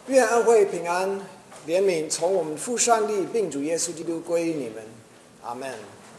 愿恩惠平安怜悯从我们父上帝并主耶稣基督归于你们，阿们。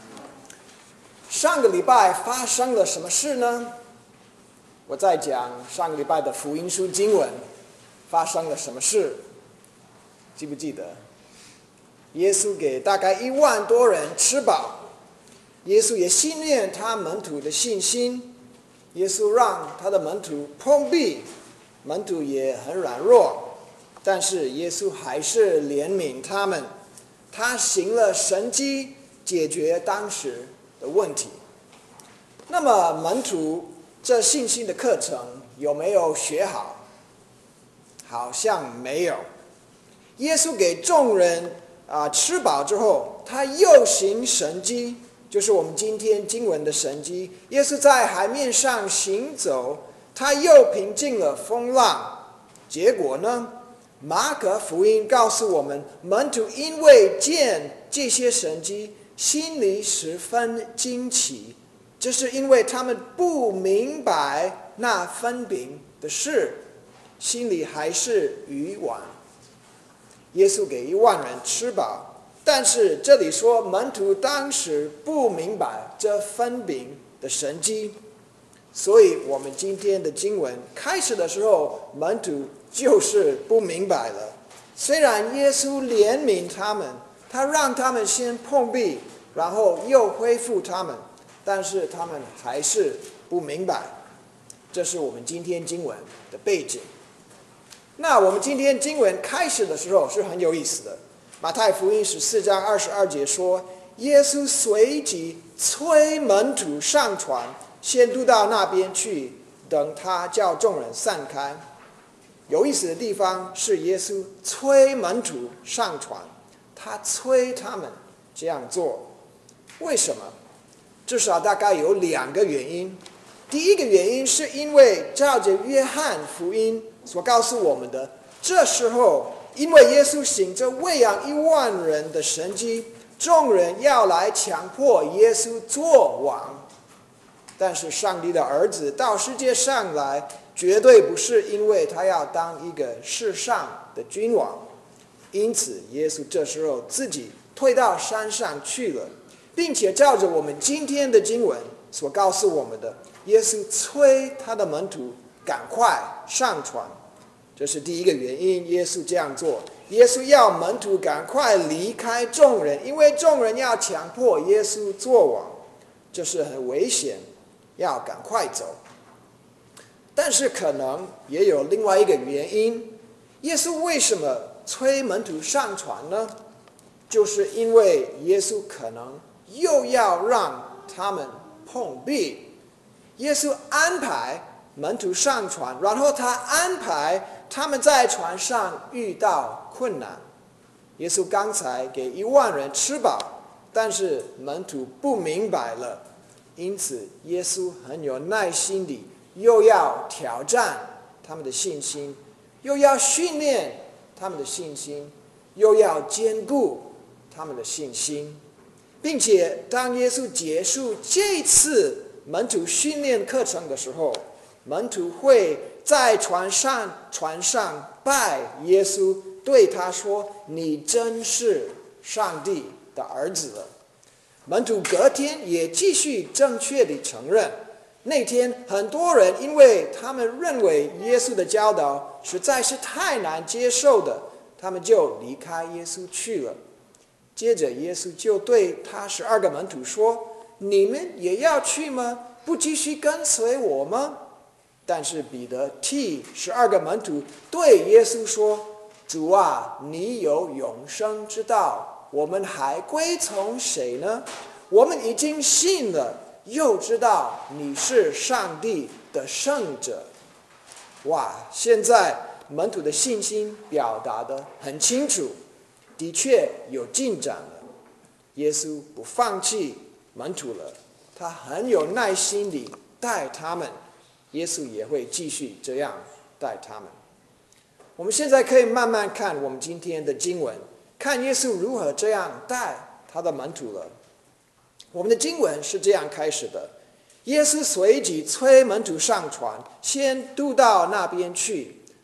上个礼拜发生了什么事呢？我在讲上个礼拜的福音书经文发生了什么事，记不记得？耶稣给大概1万多人吃饱，耶稣也训练他门徒的信心，耶稣让他的门徒碰壁，门徒也很软弱，但是耶稣还是怜悯他们，他行了神迹，解决当时的问题。那么门徒这信心的课程有没有学好？好像没有。耶稣给众人吃饱之后，他又行神迹，就是我们今天经文的神迹。耶稣在海面上行走，他又平静了风浪。结果呢？马可福音告诉我们，门徒因为见这些神迹，心里十分惊奇，这是因为他们不明白那分饼的事，心里还是愚顽。耶稣给1万人吃饱，但是这里说门徒当时不明白这分饼的神迹，所以我们今天的经文开始的时候，门徒就是不明白了。虽然耶稣怜悯他们，他让他们先碰壁，然后又恢复他们，但是他们还是不明白。这是我们今天经文的背景。那我们今天经文开始的时候是很有意思的。马太福音14章22节说，耶稣随即催门徒上船，先渡到那边去，等他叫众人散开。有意思的地方是耶稣催门徒上船，他催他们这样做。为什么？至少大概有2个原因。第一个原因是因为照着约翰福音所告诉我们的，这时候因为耶稣行着喂养1万人的神迹，众人要来强迫耶稣做王。但是上帝的儿子到世界上来，绝对不是因为他要当一个世上的君王，因此耶稣这时候自己退到山上去了，并且照着我们今天的经文所告诉我们的，耶稣催他的门徒赶快上船。这是第一个原因，耶稣这样做。耶稣要门徒赶快离开众人，因为众人要强迫耶稣做王，这是很危险，要赶快走。但是可能也有另外一个原因，耶稣为什么催门徒上船呢？就是因为耶稣可能又要让他们碰壁。耶稣安排门徒上船，然后他安排他们在船上遇到困难。耶稣刚才给1万人吃饱，但是门徒不明白了，因此耶稣很有耐心地又要挑战他们的信心，又要训练他们的信心，又要坚固他们的信心。并且当耶稣结束这次门徒训练课程的时候，门徒会在船上拜耶稣，对他说，你真是上帝的儿子了。门徒隔天也继续正确地承认。那天很多人因为他们认为耶稣的教导实在是太难接受的，他们就离开耶稣去了。接着耶稣就对他12个门徒说，你们也要去吗？不继续跟随我吗？但是彼得替12个门徒对耶稣说，主啊，你有永生之道，我们还归从谁呢？我们已经信了，又知道你是上帝的圣者。哇，现在门徒的信心表达得很清楚，的确有进展了。耶稣不放弃门徒了，他很有耐心地带他们，耶稣也会继续这样带他们。我们现在可以慢慢看我们今天的经文，看耶稣如何这样带他的门徒了。我们的经文是这样开始的，耶稣随即催门徒上船，先渡到那边去，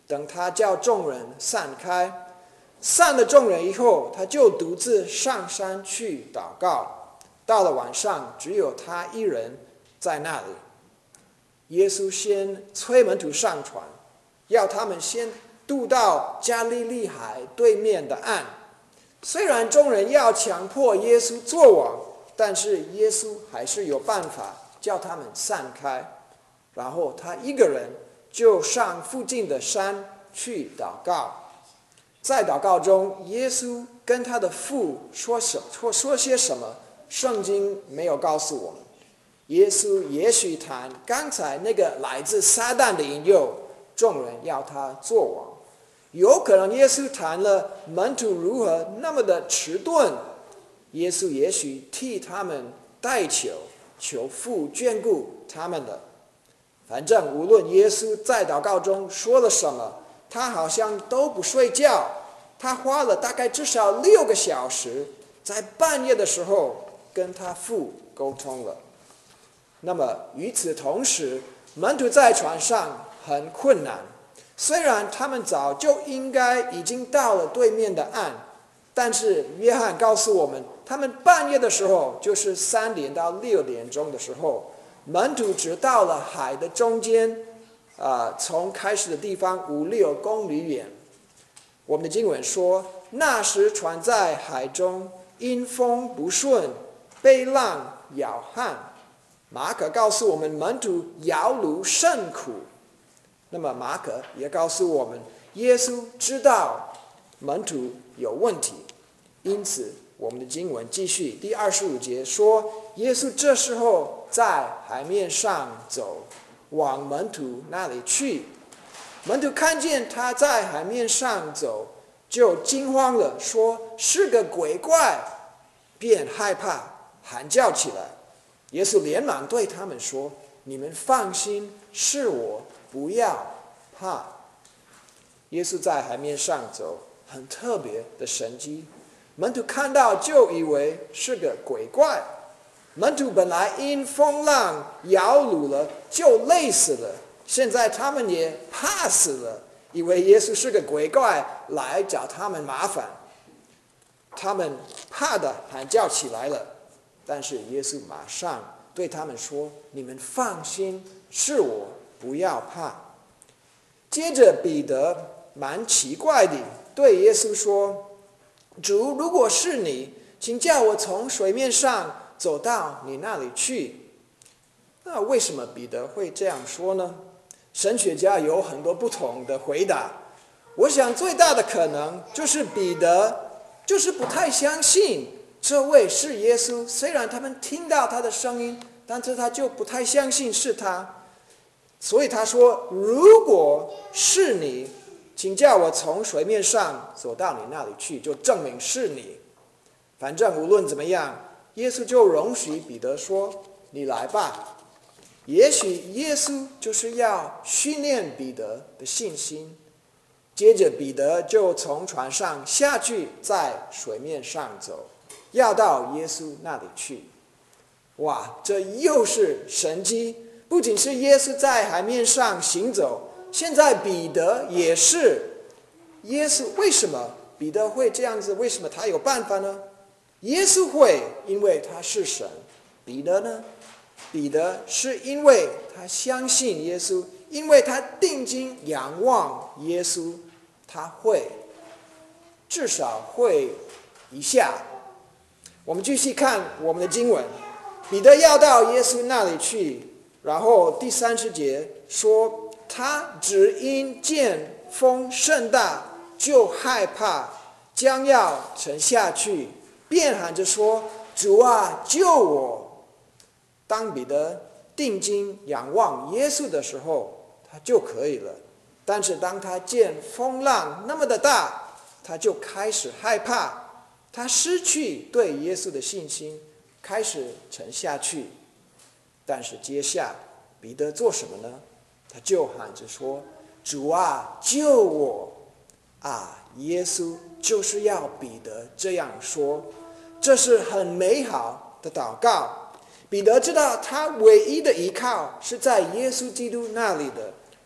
等他叫众人散开，散了众人以后，他就独自上山去祷告。到了晚上，只有他一人在那里。耶稣先催门徒上船，要他们先渡到加利利海对面的岸。虽然众人要强迫耶稣做王，但是耶稣还是有办法叫他们散开，然后他一个人就上附近的山去祷告。在祷告中，耶稣跟他的父说些什么，圣经没有告诉我们。耶稣也许谈刚才那个来自撒旦的引诱，众人要他做王。有可能耶稣谈了门徒如何那么的迟钝，耶稣也许替他们代求，求父眷顾他们的。反正无论耶稣在祷告中说了什么，他好像都不睡觉。他花了大概至少6个小时，在半夜的时候跟他父沟通了。那么与此同时，门徒在船上很困难。虽然他们早就应该已经到了对面的岸，但是约翰告诉我们，他们半夜的时候，就是3点到6点钟的时候，门徒只到了海的中间，从开始的地方5-6公里远。我们的经文说，那时船在海中，因风不顺，被浪摇撼。马可告诉我们，门徒摇橹甚苦。那么马可也告诉我们，耶稣知道门徒有问题，因此我们的经文继续第25节说，耶稣这时候在海面上走，往门徒那里去。门徒看见他在海面上走，就惊慌了，说是个鬼怪，便害怕，喊叫起来。耶稣连忙对他们说，你们放心，是我，不要怕。耶稣在海面上走，很特别的神迹。门徒看到就以为是个鬼怪。门徒本来因风浪摇橹了，就累死了，现在他们也怕死了，以为耶稣是个鬼怪来找他们麻烦。他们怕得喊叫起来了。但是耶稣马上对他们说，你们放心，是我，不要怕。接着彼得蛮奇怪的对耶稣说，主，如果是你，请叫我从水面上走到你那里去。那为什么彼得会这样说呢？神学家有很多不同的回答。我想最大的可能就是彼得就是不太相信这位是耶稣，虽然他们听到他的声音，但是他就不太相信是他。所以他说，如果是你，请叫我从水面上走到你那里去，就证明是你。反正无论怎么样，耶稣就容许彼得说，你来吧。也许耶稣就是要训练彼得的信心。接着彼得就从船上下去，在水面上走，要到耶稣那里去。哇，这又是神迹！不仅是耶稣在海面上行走，现在彼得也是。耶稣为什么彼得会这样子？为什么他有办法呢？耶稣会，因为他是神。彼得呢？彼得是因为他相信耶稣，因为他定睛仰望耶稣，他会，至少会一下。我们继续看我们的经文，彼得要到耶稣那里去，然后第30节说，他只因见风甚大，就害怕，将要沉下去，便喊着说，主啊，救我。当彼得定睛仰望耶稣的时候，他就可以了。但是当他见风浪那么的大，他就开始害怕，他失去对耶稣的信心，开始沉下去。但是接下彼得做什么呢？他就喊着说，主啊，救我啊！耶稣就是要彼得这样说，这是很美好的祷告。彼得知道他唯一的依靠是在耶稣基督那里的，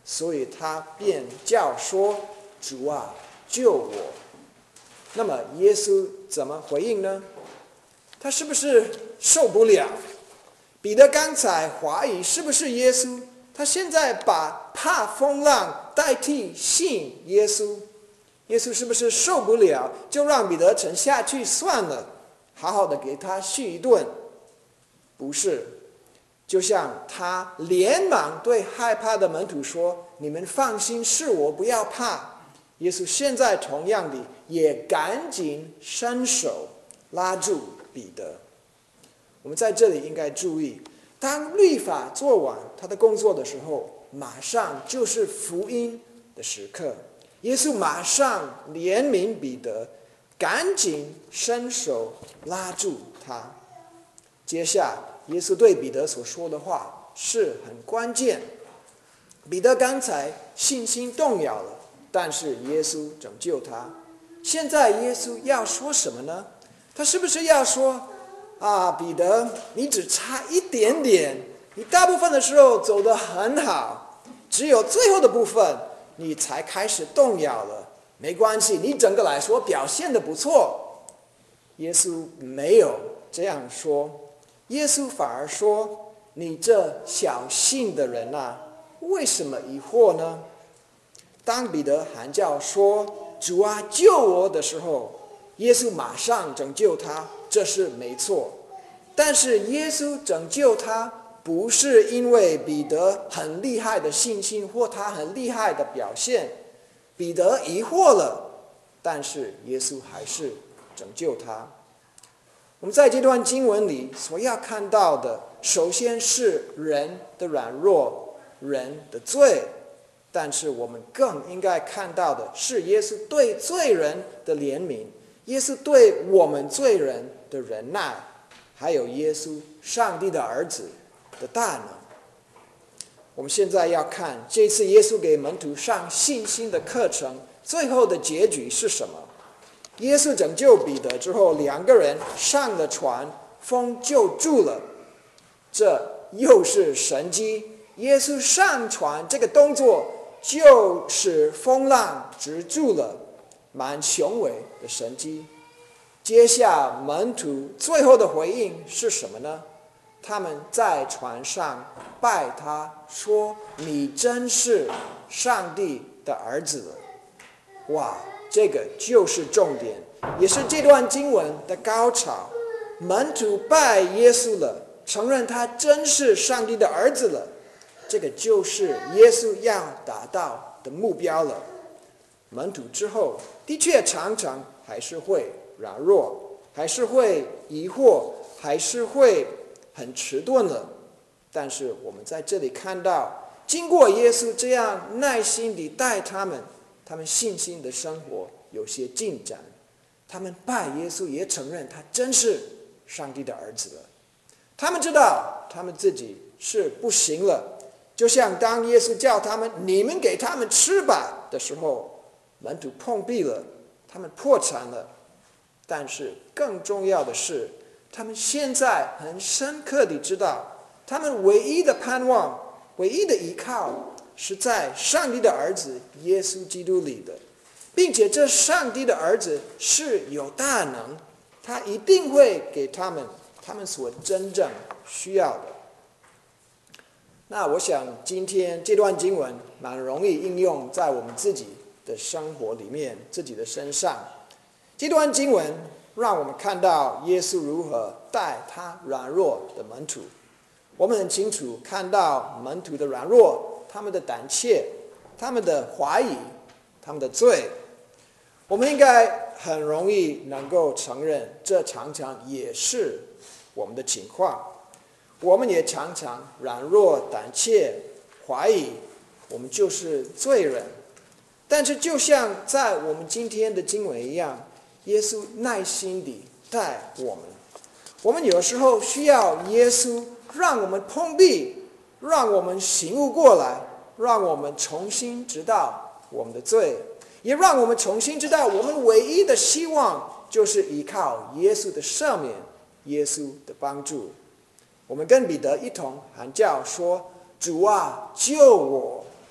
所以他便叫说：“主啊，救我！”那么耶稣怎么回应呢？他是不是受不了？彼得刚才怀疑是不是耶稣，他现在把怕风浪代替信耶稣。耶稣是不是受不了，就让彼得沉下去算了，好好的给他续一顿？不是，就像他连忙对害怕的门徒说：“你们放心，是我，不要怕。”耶稣现在同样的也赶紧伸手拉住彼得。我们在这里应该注意，当律法做完他的工作的时候，马上就是福音的时刻。耶稣马上怜悯彼得，赶紧伸手拉住他。接下耶稣对彼得所说的话是很关键。彼得刚才信心动摇了，但是耶稣拯救他。现在耶稣要说什么呢？他是不是要说：“彼得，你只差一点点，你大部分的时候走得很好，只有最后的部分你才开始动摇了。没关系，你整个来说表现得不错。”耶稣没有这样说，耶稣反而说：“你这小信的人啊，为什么疑惑呢？”当彼得喊叫说：“主啊，救我！”的时候，耶稣马上拯救他，这是没错。但是耶稣拯救他，不是因为彼得很厉害的信心或他很厉害的表现。彼得疑惑了，但是耶稣还是拯救他。我们在这段经文里所要看到的，首先是人的软弱，人的罪。但是我们更应该看到的是耶稣对罪人的怜悯，耶稣对我们罪人的忍耐，还有耶稣上帝的儿子的大能。我们现在要看这次耶稣给门徒上信心的课程，最后的结局是什么？耶稣拯救彼得之后，两个人上了船，风就住了。这又是神迹。耶稣上船这个动作就使风浪止住了，蛮雄伟的神迹。接下门徒最后的回应是什么呢？他们在船上拜他，说：“你真是上帝的儿子了。”哇，这个就是重点，也是这段经文的高潮。门徒拜耶稣了，承认他真是上帝的儿子了。这个就是耶稣要达到的目标了。门徒之后的确常常还是会软弱，还是会疑惑，还是会很迟钝了。但是我们在这里看到，经过耶稣这样耐心地带他们，他们信心的生活有些进展。他们拜耶稣，也承认他真是上帝的儿子了。他们知道他们自己是不行了，就像当耶稣叫他们“你们给他们吃吧”的时候，门徒碰壁了，他们破产了。但是更重要的是，他们现在很深刻地知道，他们唯一的盼望、唯一的依靠是在上帝的儿子耶稣基督里的，并且这上帝的儿子是有大能，他一定会给他们所真正需要的。那我想今天这段经文蛮容易应用在我们自己的生活里面，自己的身上。这段经文让我们看到耶稣如何带他软弱的门徒。我们很清楚看到门徒的软弱，他们的胆怯，他们的怀疑，他们的罪。我们应该很容易能够承认，这常常也是我们的情况。我们也常常软弱、胆怯、怀疑，我们就是罪人。但是就像在我们今天的经文一样，耶稣耐心地带我们。我们有时候需要耶稣让我们碰壁，让我们醒悟过来，让我们重新知道我们的罪，也让我们重新知道我们唯一的希望就是依靠耶稣的赦免，耶稣的帮助。我们跟彼得一同喊叫说：“主啊，救我！”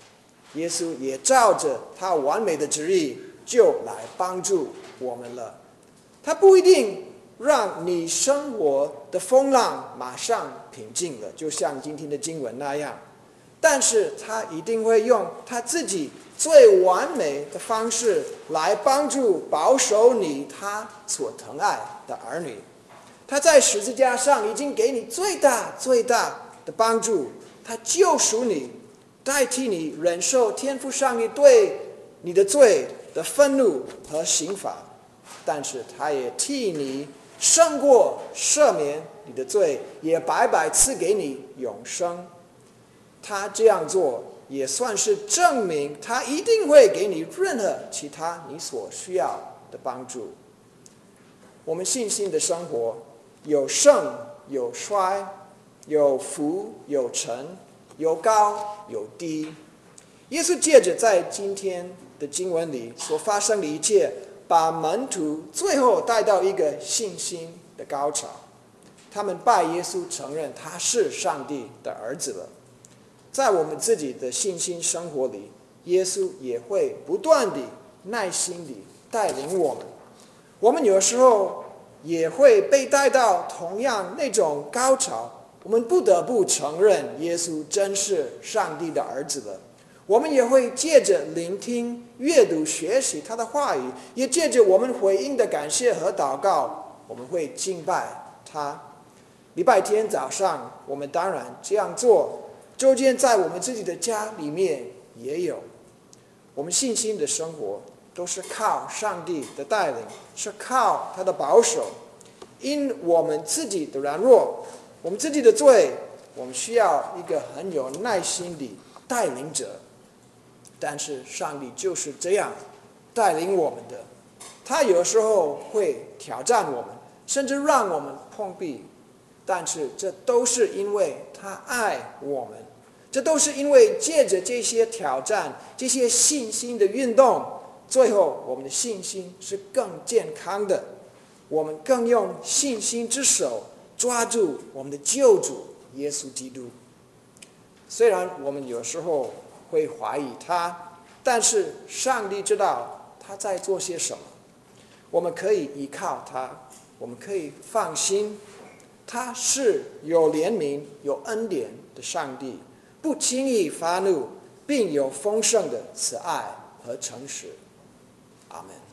耶稣也照着他完美的旨意就来帮助我们了。他不一定让你生活的风浪马上平静了，就像今天的经文那样，但是他一定会用他自己最完美的方式来帮助保守你他所疼爱的儿女。他在十字架上已经给你最大最大的帮助，他救赎你，代替你忍受天父上帝对你的罪的愤怒和刑罚，但是他也替你胜过赦免你的罪，也白白赐给你永生。他这样做也算是证明他一定会给你任何其他你所需要的帮助。我们信心的生活有盛有衰，有浮有沉，有高有低。耶稣借着在今天的经文里所发生的一切，把门徒最后带到一个信心的高潮。他们拜耶稣，承认他是上帝的儿子了。在我们自己的信心生活里，耶稣也会不断地耐心地带领我们。我们有时候也会被带到同样那种高潮，我们不得不承认耶稣真是上帝的儿子了。我们也会借着聆听、阅读、学习他的话语，也借着我们回应的感谢和祷告，我们会敬拜他。礼拜天早上我们当然这样做，周间在我们自己的家里面也有。我们信心的生活都是靠上帝的带领，是靠他的保守。因我们自己的软弱，我们自己的罪，我们需要一个很有耐心的带领者。但是上帝就是这样带领我们的，他有时候会挑战我们，甚至让我们碰壁，但是这都是因为他爱我们，这都是因为借着这些挑战，这些信心的运动，最后我们的信心是更健康的，我们更用信心之手抓住我们的救主耶稣基督。虽然我们有时候会怀疑他，但是上帝知道他在做些什么，我们可以依靠他，我们可以放心，他是有怜悯有恩典的上帝，不轻易发怒，并有丰盛的慈爱和诚实。阿们。